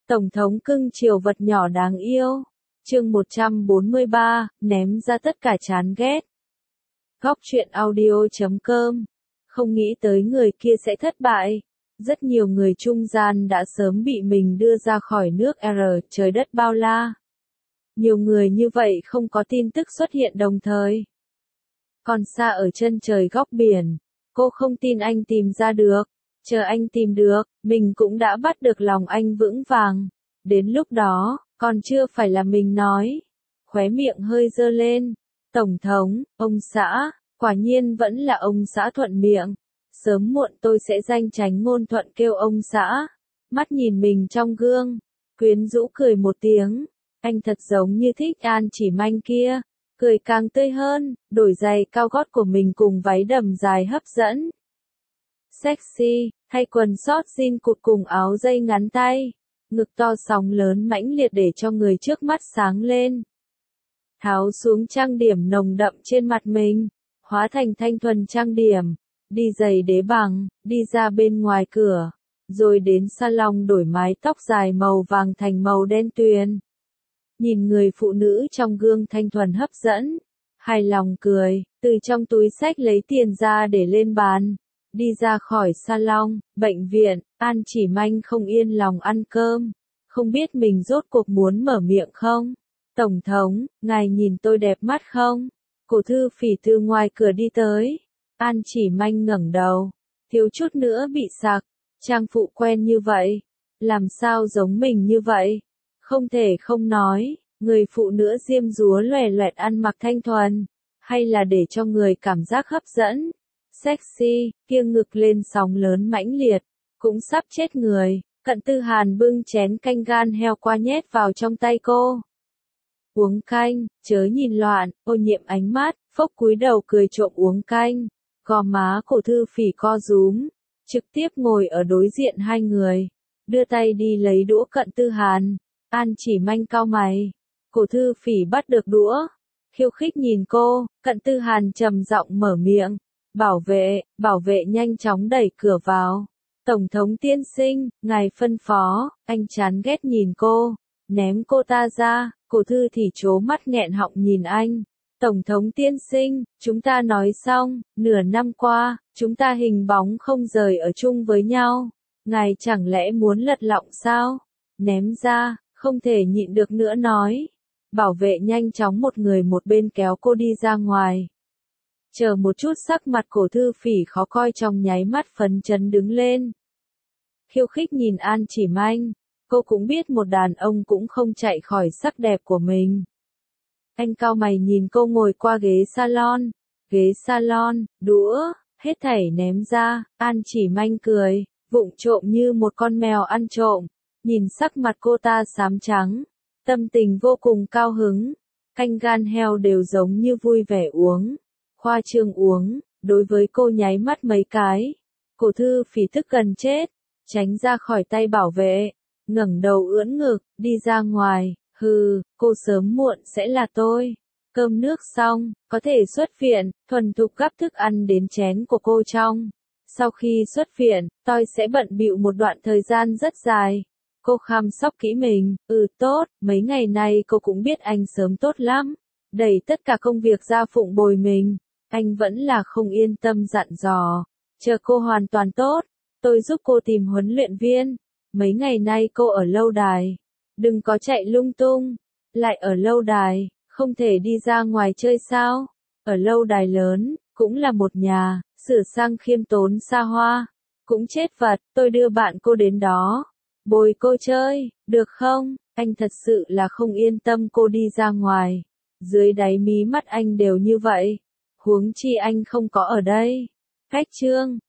Tổng thống cưng chiều vật nhỏ đáng yêu. Chương 143, ném ra tất cả chán ghét. Góc truyện audio.com. Không nghĩ tới người kia sẽ thất bại. Rất nhiều người trung gian đã sớm bị mình đưa ra khỏi nước trời đất bao la. Nhiều người như vậy không có tin tức xuất hiện đồng thời. Còn xa ở chân trời góc biển, cô không tin anh tìm ra được. Chờ anh tìm được, mình cũng đã bắt được lòng anh vững vàng. Đến lúc đó, còn chưa phải là mình nói. Khóe miệng hơi dơ lên. Tổng thống, ông xã, quả nhiên vẫn là ông xã thuận miệng. Sớm muộn tôi sẽ danh tránh ngôn thuận kêu ông xã. Mắt nhìn mình trong gương, quyến rũ cười một tiếng. Anh thật giống như thích An Chỉ Manh kia. Cười càng tươi hơn, đổi giày cao gót của mình cùng váy đầm dài hấp dẫn. Sexy, thay quần short jean cụt cùng áo dây ngắn tay. Ngực to sóng lớn mãnh liệt để cho người trước mắt sáng lên. Tháo xuống trang điểm nồng đậm trên mặt mình, hóa thành thanh thuần trang điểm. Đi giày đế bằng, đi ra bên ngoài cửa. Rồi đến salon đổi mái tóc dài màu vàng thành màu đen tuyền. Nhìn người phụ nữ trong gương thanh thuần hấp dẫn. Hài lòng cười, từ trong túi xách lấy tiền ra để lên bàn. Đi ra khỏi salon, bệnh viện, An Chỉ Manh không yên lòng ăn cơm. Không biết mình rốt cuộc muốn mở miệng không? Tổng thống, ngài nhìn tôi đẹp mắt không? Cổ thư phỉ từ ngoài cửa đi tới. An Chỉ Manh ngẩng đầu, thiếu chút nữa bị sặc. Trang phụ quen như vậy, làm sao giống mình như vậy? Không thể không nói, người phụ nữ diêm dúa loè loẹt ăn mặc thanh thuần, hay là để cho người cảm giác hấp dẫn, sexy, kiêng ngực lên sóng lớn mãnh liệt, cũng sắp chết người. Cận Tư Hàn bưng chén canh gan heo qua nhét vào trong tay cô. Uống canh, chớ nhìn loạn, ô nhiễm ánh mắt, phốc cúi đầu cười trộm uống canh. Gò má cổ thư phỉ co rúm, trực tiếp ngồi ở đối diện hai người, đưa tay đi lấy đũa Cận Tư Hàn. An Chỉ Manh cau mày, cổ thư phỉ bắt được đũa, khiêu khích nhìn cô. Cận Tư Hàn trầm giọng mở miệng, bảo vệ nhanh chóng đẩy cửa vào. Tổng thống tiên sinh, ngài phân phó. Anh chán ghét nhìn cô, ném cô ta ra. Cổ thư thì trố mắt nghẹn họng nhìn anh. Tổng thống tiên sinh, chúng ta nói xong, nửa năm qua, chúng ta hình bóng không rời ở chung với nhau. Ngài chẳng lẽ muốn lật lọng sao? Ném ra, không thể nhịn được nữa nói. Bảo vệ nhanh chóng một người một bên kéo cô đi ra ngoài. Chờ một chút, sắc mặt cổ thư phỉ khó coi trong nháy mắt phấn chấn đứng lên. Khiêu khích nhìn An Chỉ Manh, cô cũng biết một đàn ông cũng không chạy khỏi sắc đẹp của mình. Anh cau mày nhìn cô ngồi qua ghế salon, đũa, hết thảy ném ra. An Chỉ Manh cười, vụng trộm như một con mèo ăn trộm, nhìn sắc mặt cô ta xám trắng, tâm tình vô cùng cao hứng. Canh gan heo đều giống như vui vẻ uống, khoa trương uống, đối với cô nháy mắt mấy cái. Cổ thư phỉ tức gần chết, tránh ra khỏi tay bảo vệ, ngẩng đầu ưỡn ngực, đi ra ngoài. Hừ, cô sớm muộn sẽ là tôi. Cơm nước xong, có thể xuất viện, thuần thục gắp thức ăn đến chén của cô trong. Sau khi xuất viện, tôi sẽ bận bịu một đoạn thời gian rất dài. Cô chăm sóc kỹ mình. Tốt, mấy ngày nay cô cũng biết anh sớm tốt lắm. Đẩy tất cả công việc ra phụng bồi mình. Anh vẫn là không yên tâm dặn dò. Chờ cô hoàn toàn tốt, tôi giúp cô tìm huấn luyện viên. Mấy ngày nay cô ở lâu đài. Đừng có chạy lung tung. Lại ở lâu đài, không thể đi ra ngoài chơi sao? Ở lâu đài lớn, cũng là một nhà, sửa sang khiêm tốn xa hoa. Cũng chết vật, tôi đưa bạn cô đến đó. Bồi cô chơi, được không? Anh thật sự là không yên tâm cô đi ra ngoài. Dưới đáy mí mắt anh đều như vậy. Huống chi anh không có ở đây. Khách trương,